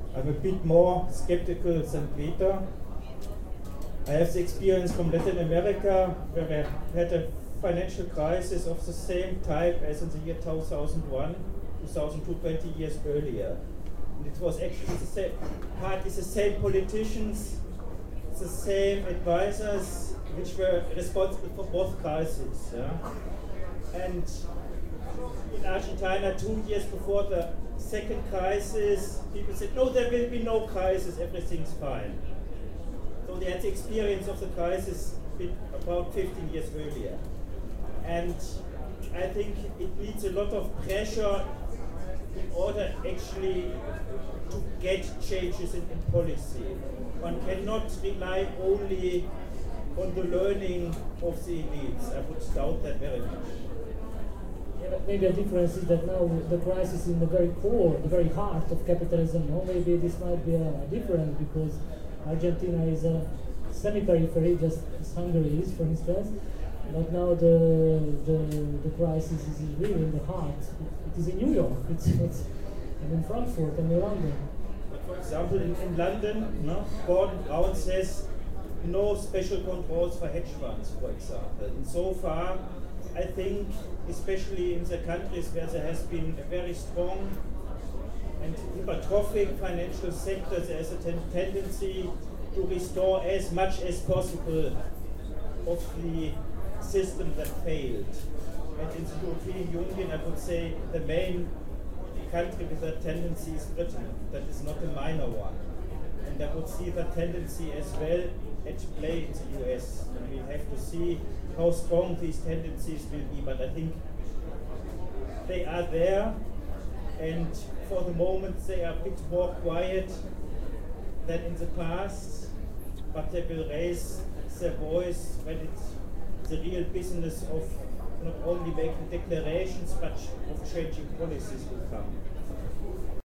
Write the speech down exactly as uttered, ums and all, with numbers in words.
I'm a bit more skeptical than Peter. I have the experience from Latin America, where we had a financial crisis of the same type as in the year two thousand one, two thousand two, twenty years earlier. And it was actually the same, partly the same politicians, the same advisors, which were responsible for both crises. Yeah? And in Argentina, two years before the second crisis, people said, no, there will be no crisis, everything's fine. So they had the experience of the crisis about fifteen years earlier. And I think it needs a lot of pressure in order actually to get changes in, in policy. One cannot rely only on the learning of the elites. I would doubt that very much. Yeah, but maybe a difference is that now the crisis in the very core, the very heart of capitalism, no? Maybe this might be a difference because Argentina is a semi-periphery, just as Hungary is, for instance. But now the, the the crisis is really in the heart. It, it is in New York, it's, it's and in Frankfurt and in London. But for example, in, in London, no, Gordon Brown says no special controls for hedge funds, for example. And so far, I think, especially in the countries where there has been a very strong and hypertrophic financial sector, there is a ten tendency to restore as much as possible of the system that failed. And in the European Union, I would say the main country with that tendency is Britain. That is not a minor one. And I would see that tendency as well at play in the U S. And we have to see how strong these tendencies will be. But I think they are there, and for the moment they are a bit more quiet than in the past, but they will raise their voice when it's the real business of not only making declarations but of changing policies will come.